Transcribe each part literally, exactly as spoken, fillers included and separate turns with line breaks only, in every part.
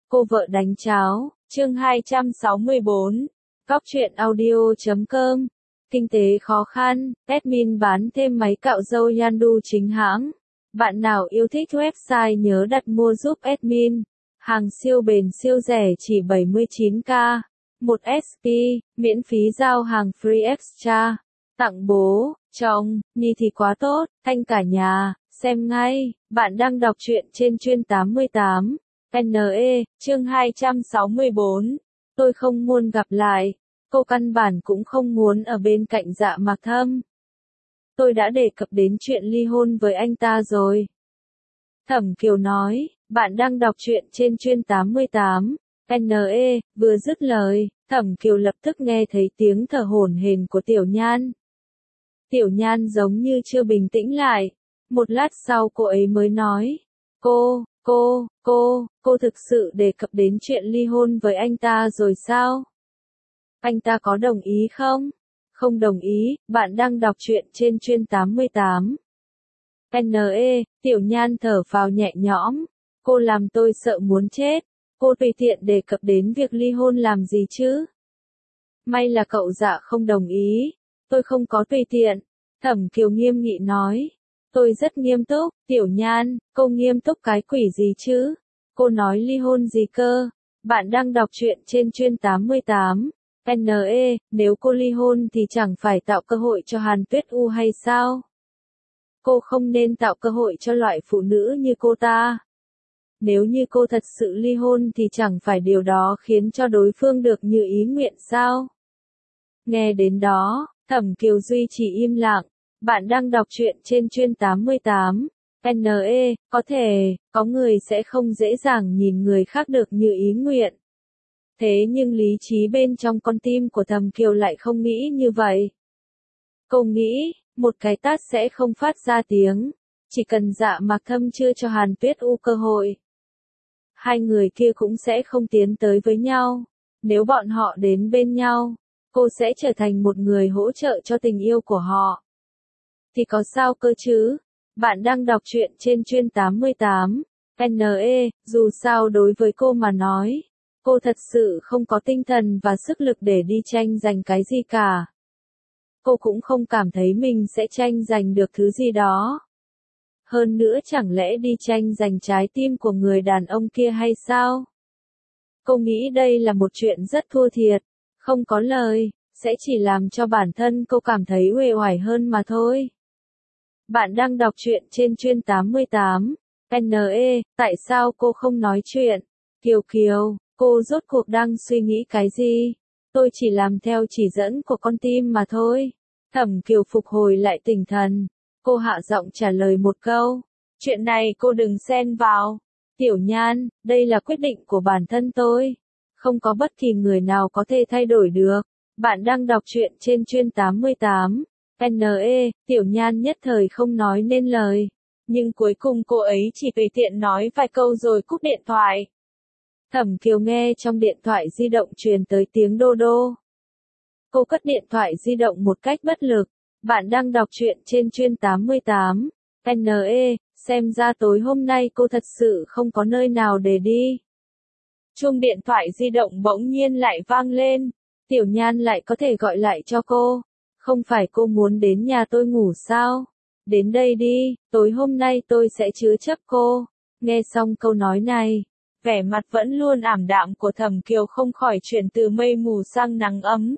Cô vợ đánh cháo, chương hai trăm sáu mươi bốn, Góc truyện audio chấm com. Kinh tế khó khăn, admin bán thêm máy cạo râu Yandu chính hãng. Bạn nào yêu thích website nhớ đặt mua giúp admin. Hàng siêu bền siêu rẻ chỉ bảy mươi chín k. một ét pê, miễn phí giao hàng free extra. Tặng bố, chồng, Nhi thì quá tốt, thanh cả nhà, xem ngay. Bạn đang đọc truyện trên chuyên tám mươi tám. en e, chương hai trăm sáu mươi bốn. Tôi không muốn gặp lại. Cô căn bản cũng không muốn ở bên cạnh Dạ Mạc Thâm. Tôi đã đề cập đến chuyện ly hôn với anh ta rồi. Thẩm Kiều nói, bạn đang đọc truyện trên chuyên tám mươi tám. en e, vừa dứt lời, Thẩm Kiều lập tức nghe thấy tiếng thở hổn hển của Tiểu Nhan. Tiểu Nhan giống như chưa bình tĩnh lại. Một lát sau cô ấy mới nói, cô, cô, cô, cô thực sự đề cập đến chuyện ly hôn với anh ta rồi sao? Anh ta có đồng ý không? Không đồng ý, bạn đang đọc truyện trên chuyên tám mươi tám. en e, Tiểu Nhan thở phào nhẹ nhõm. Cô làm tôi sợ muốn chết. Cô tùy tiện đề cập đến việc ly hôn làm gì chứ? May là cậu Dạ không đồng ý. Tôi không có tùy tiện. Thẩm Kiều nghiêm nghị nói. Tôi rất nghiêm túc. Tiểu Nhan, cô nghiêm túc cái quỷ gì chứ? Cô nói ly hôn gì cơ? Bạn đang đọc truyện trên chuyên tám mươi tám. en e, nếu cô ly hôn thì chẳng phải tạo cơ hội cho Hàn Tuyết U hay sao? Cô không nên tạo cơ hội cho loại phụ nữ như cô ta. Nếu như cô thật sự ly hôn thì chẳng phải điều đó khiến cho đối phương được như ý nguyện sao? Nghe đến đó, Thẩm Kiều duy trì im lặng. Bạn đang đọc truyện trên chuyên tám mươi tám. en e, có thể, có người sẽ không dễ dàng nhìn người khác được như ý nguyện. Thế nhưng lý trí bên trong con tim của Thẩm Kiều lại không nghĩ như vậy. Cô nghĩ, một cái tát sẽ không phát ra tiếng. Chỉ cần Dạ Mạc Thâm chưa cho Hàn Tuyết U cơ hội, hai người kia cũng sẽ không tiến tới với nhau. Nếu bọn họ đến bên nhau, cô sẽ trở thành một người hỗ trợ cho tình yêu của họ. Thì có sao cơ chứ? Bạn đang đọc truyện trên chuyên tám mươi tám. en e, dù sao đối với cô mà nói, cô thật sự không có tinh thần và sức lực để đi tranh giành cái gì cả. Cô cũng không cảm thấy mình sẽ tranh giành được thứ gì đó. Hơn nữa chẳng lẽ đi tranh giành trái tim của người đàn ông kia hay sao? Cô nghĩ đây là một chuyện rất thua thiệt, không có lời, sẽ chỉ làm cho bản thân cô cảm thấy uể oải hơn mà thôi. Bạn đang đọc truyện trên chuyên tám mươi tám. en e, tại sao cô không nói chuyện? Kiều Kiều, cô rốt cuộc đang suy nghĩ cái gì? Tôi chỉ làm theo chỉ dẫn của con tim mà thôi. Thẩm Kiều phục hồi lại tinh thần. Cô hạ giọng trả lời một câu. Chuyện này cô đừng xen vào. Tiểu Nhan, đây là quyết định của bản thân tôi. Không có bất kỳ người nào có thể thay đổi được. Bạn đang đọc truyện trên chuyên tám mươi tám. en e, Tiểu Nhan nhất thời không nói nên lời. Nhưng cuối cùng cô ấy chỉ tùy tiện nói vài câu rồi cúp điện thoại. Thẩm Kiều nghe trong điện thoại di động truyền tới tiếng đô đô. Cô cất điện thoại di động một cách bất lực. Bạn đang đọc truyện trên chuyên tám mươi tám. en e, xem ra tối hôm nay cô thật sự không có nơi nào để đi. Chuông điện thoại di động bỗng nhiên lại vang lên. Tiểu Nhan lại có thể gọi lại cho cô. Không phải cô muốn đến nhà tôi ngủ sao? Đến đây đi, tối hôm nay tôi sẽ chứa chấp cô. Nghe xong câu nói này, vẻ mặt vẫn luôn ảm đạm của Thẩm Kiều không khỏi chuyển từ mây mù sang nắng ấm.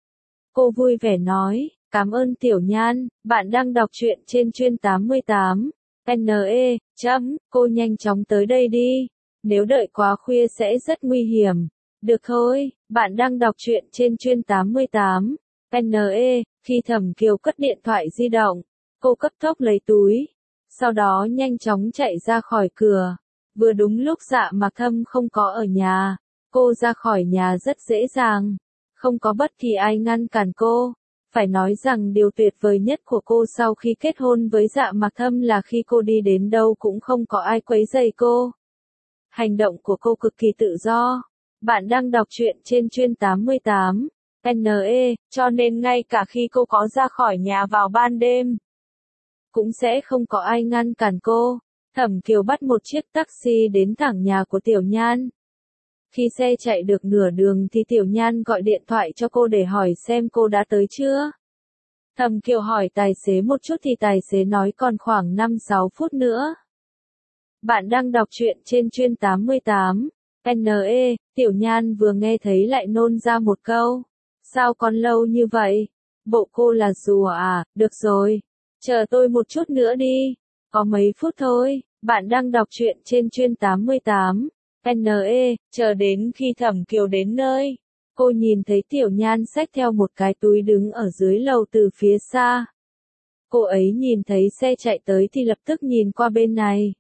Cô vui vẻ nói, cảm ơn Tiểu Nhan, bạn đang đọc truyện trên chuyên tám mươi tám. en e, chấm, cô nhanh chóng tới đây đi. Nếu đợi quá khuya sẽ rất nguy hiểm. Được thôi, bạn đang đọc truyện trên chuyên tám mươi tám. en e, khi Thẩm Kiều cất điện thoại di động, cô cấp tốc lấy túi. Sau đó nhanh chóng chạy ra khỏi cửa. Vừa đúng lúc Dạ Mạc Thâm không có ở nhà. Cô ra khỏi nhà rất dễ dàng. Không có bất kỳ ai ngăn cản cô. Phải nói rằng điều tuyệt vời nhất của cô sau khi kết hôn với Dạ Mạc Thâm là khi cô đi đến đâu cũng không có ai quấy rầy cô. Hành động của cô cực kỳ tự do. Bạn đang đọc truyện trên chuyên tám mươi tám. en e, cho nên ngay cả khi cô có ra khỏi nhà vào ban đêm, cũng sẽ không có ai ngăn cản cô. Thẩm Kiều bắt một chiếc taxi đến thẳng nhà của Tiểu Nhan. Khi xe chạy được nửa đường thì Tiểu Nhan gọi điện thoại cho cô để hỏi xem cô đã tới chưa. Thẩm Kiều hỏi tài xế một chút thì tài xế nói còn khoảng năm sáu phút nữa. Bạn đang đọc truyện trên chuyên tám mươi tám. N E, Tiểu Nhan vừa nghe thấy lại nôn ra một câu. Sao còn lâu như vậy? Bộ cô là rùa à? Được rồi. Chờ tôi một chút nữa đi. Có mấy phút thôi. Bạn đang đọc truyện trên chuyên tám mươi tám. N E, chờ đến khi Thẩm Kiều đến nơi. Cô nhìn thấy Tiểu Nhan xách theo một cái túi đứng ở dưới lầu từ phía xa. Cô ấy nhìn thấy xe chạy tới thì lập tức nhìn qua bên này.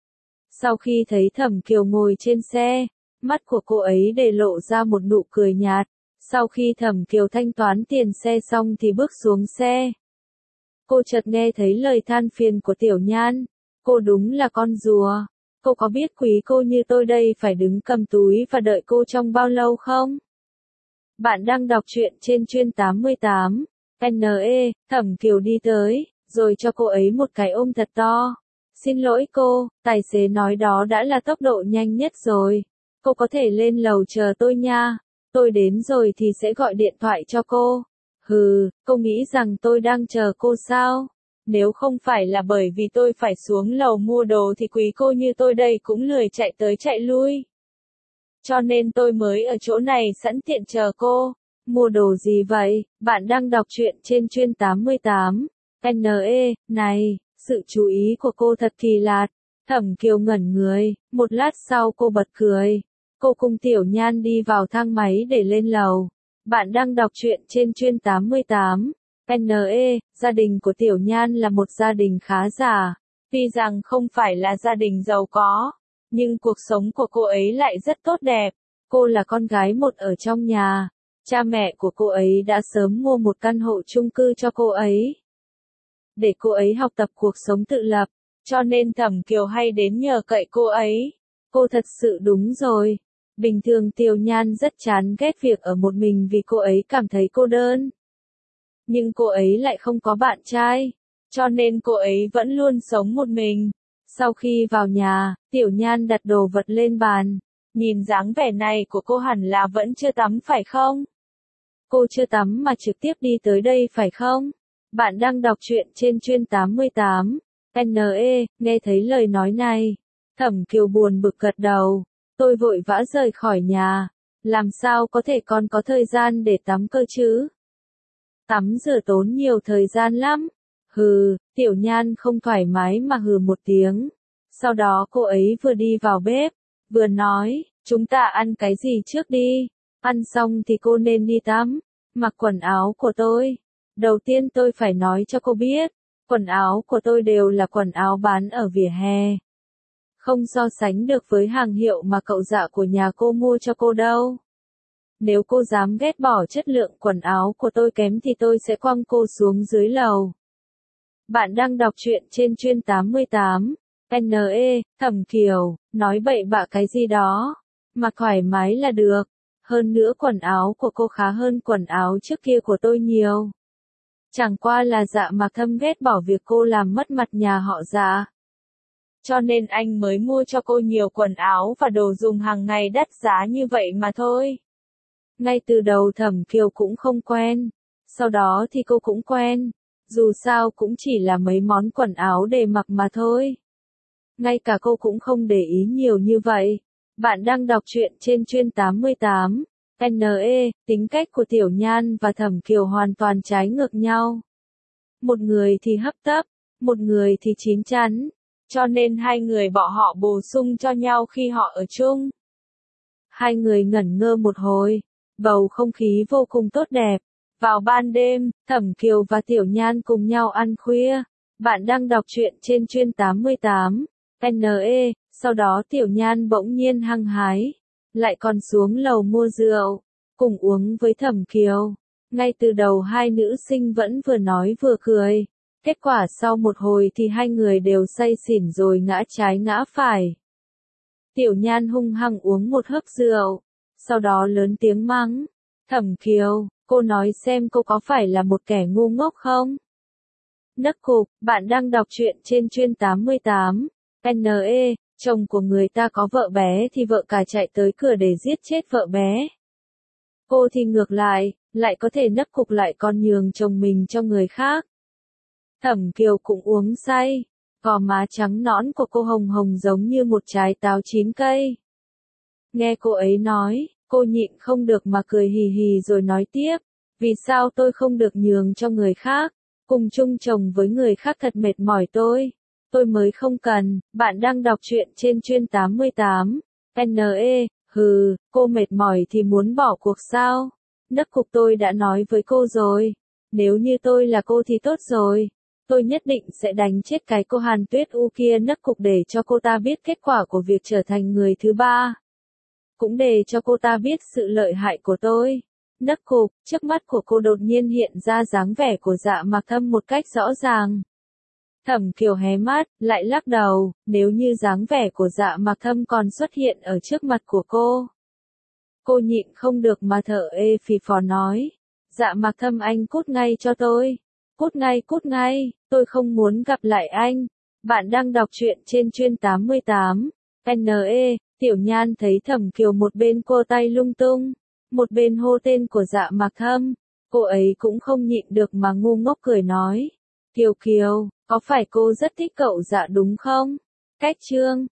Sau khi thấy Thẩm Kiều ngồi trên xe, mắt của cô ấy để lộ ra một nụ cười nhạt. Sau khi Thẩm Kiều thanh toán tiền xe xong thì bước xuống xe. Cô chợt nghe thấy lời than phiền của Tiểu Nhan. Cô đúng là con rùa. Cô có biết quý cô như tôi đây phải đứng cầm túi và đợi cô trong bao lâu không? Bạn đang đọc truyện trên chuyên tám mươi tám. N E, Thẩm Kiều đi tới, rồi cho cô ấy một cái ôm thật to. Xin lỗi cô, tài xế nói đó đã là tốc độ nhanh nhất rồi. Cô có thể lên lầu chờ tôi nha. Tôi đến rồi thì sẽ gọi điện thoại cho cô. Hừ, cô nghĩ rằng tôi đang chờ cô sao? Nếu không phải là bởi vì tôi phải xuống lầu mua đồ thì quý cô như tôi đây cũng lười chạy tới chạy lui. Cho nên tôi mới ở chỗ này sẵn tiện chờ cô. Mua đồ gì vậy? Bạn đang đọc truyện trên chuyên tám mươi tám. N E, này, sự chú ý của cô thật kỳ lạ. Thẩm Kiều ngẩn người, một lát sau cô bật cười. Cô cùng Tiểu Nhan đi vào thang máy để lên lầu. Bạn đang đọc truyện trên chuyên tám mươi tám. N E, gia đình của Tiểu Nhan là một gia đình khá giả. Tuy rằng không phải là gia đình giàu có, nhưng cuộc sống của cô ấy lại rất tốt đẹp. Cô là con gái một ở trong nhà. Cha mẹ của cô ấy đã sớm mua một căn hộ chung cư cho cô ấy. Để cô ấy học tập cuộc sống tự lập, cho nên Thẩm Kiều hay đến nhờ cậy cô ấy. Cô thật sự đúng rồi. Bình thường Tiểu Nhan rất chán ghét việc ở một mình vì cô ấy cảm thấy cô đơn. Nhưng cô ấy lại không có bạn trai, cho nên cô ấy vẫn luôn sống một mình. Sau khi vào nhà, Tiểu Nhan đặt đồ vật lên bàn. Nhìn dáng vẻ này của cô hẳn là vẫn chưa tắm phải không? Cô chưa tắm mà trực tiếp đi tới đây phải không? Bạn đang đọc truyện trên chuyên tám mươi tám. N E, nghe thấy lời nói này. Thẩm Kiều buồn bực gật đầu. Tôi vội vã rời khỏi nhà. Làm sao có thể còn có thời gian để tắm cơ chứ? Tắm rửa tốn nhiều thời gian lắm. Hừ, Tiểu Nhan không thoải mái mà hừ một tiếng. Sau đó cô ấy vừa đi vào bếp, vừa nói, chúng ta ăn cái gì trước đi. Ăn xong thì cô nên đi tắm, mặc quần áo của tôi. Đầu tiên tôi phải nói cho cô biết, quần áo của tôi đều là quần áo bán ở vỉa hè. Không so sánh được với hàng hiệu mà cậu dạ của nhà cô mua cho cô đâu. Nếu cô dám ghét bỏ chất lượng quần áo của tôi kém thì tôi sẽ quăng cô xuống dưới lầu. Bạn đang đọc truyện trên chuyên tám mươi tám. N E, Thẩm Kiều, nói bậy bạ cái gì đó. Mặc thoải mái là được. Hơn nữa quần áo của cô khá hơn quần áo trước kia của tôi nhiều. Chẳng qua là Dạ Mạc Thâm ghét bỏ việc cô làm mất mặt nhà họ Dạ. Cho nên anh mới mua cho cô nhiều quần áo và đồ dùng hàng ngày đắt giá như vậy mà thôi. Ngay từ đầu Thẩm Kiều cũng không quen. Sau đó thì cô cũng quen. Dù sao cũng chỉ là mấy món quần áo để mặc mà thôi. Ngay cả cô cũng không để ý nhiều như vậy. Bạn đang đọc truyện trên chuyên tám mươi tám. N E, tính cách của Tiểu Nhan và Thẩm Kiều hoàn toàn trái ngược nhau. Một người thì hấp tấp, một người thì chín chắn. Cho nên hai người bọn họ bổ sung cho nhau khi họ ở chung. Hai người ngẩn ngơ một hồi. Bầu không khí vô cùng tốt đẹp. Vào ban đêm, Thẩm Kiều và Tiểu Nhan cùng nhau ăn khuya. Bạn đang đọc truyện trên chuyên tám mươi tám. N E, sau đó Tiểu Nhan bỗng nhiên hăng hái. Lại còn xuống lầu mua rượu. Cùng uống với Thẩm Kiều. Ngay từ đầu hai nữ sinh vẫn vừa nói vừa cười. Kết quả sau một hồi thì hai người đều say xỉn rồi ngã trái ngã phải. Tiểu Nhan hung hăng uống một hớp rượu. Sau đó lớn tiếng mắng. Thẩm Kiều, cô nói xem cô có phải là một kẻ ngu ngốc không? Nấc cục, bạn đang đọc truyện trên chuyên tám mươi tám. N E, Chồng của người ta có vợ bé thì vợ cả chạy tới cửa để giết chết vợ bé. Cô thì ngược lại, lại có thể nấp cục lại con nhường chồng mình cho người khác. Thẩm Kiều cũng uống say, gò má trắng nõn của cô hồng hồng giống như một trái táo chín cây. Nghe cô ấy nói, cô nhịn không được mà cười hì hì rồi nói tiếp, vì sao tôi không được nhường cho người khác, cùng chung chồng với người khác thật mệt mỏi tôi. Tôi mới không cần, bạn đang đọc truyện trên chuyên tám mươi tám. en e, hừ, cô mệt mỏi thì muốn bỏ cuộc sao? Nấp cục tôi đã nói với cô rồi. Nếu như tôi là cô thì tốt rồi. Tôi nhất định sẽ đánh chết cái cô Hàn Tuyết U kia nấp cục để cho cô ta biết kết quả của việc trở thành người thứ ba. Cũng để cho cô ta biết sự lợi hại của tôi. Nấp cục, trước mắt của cô đột nhiên hiện ra dáng vẻ của Dạ Mạc Thâm một cách rõ ràng. Thẩm Kiều hé mắt, lại lắc đầu, nếu như dáng vẻ của Dạ Mạc Thâm còn xuất hiện ở trước mặt của cô. Cô nhịn không được mà thở ê phì phò nói, Dạ Mạc Thâm anh cút ngay cho tôi. Cút ngay cút ngay, tôi không muốn gặp lại anh. Bạn đang đọc truyện trên chuyên tám mươi tám. en e, Tiểu Nhan thấy Thẩm Kiều một bên cô tay lung tung, một bên hô tên của Dạ Mạc Thâm. Cô ấy cũng không nhịn được mà ngu ngốc cười nói. Kiều Kiều, có phải cô rất thích cậu Dạ đúng không? Cách chương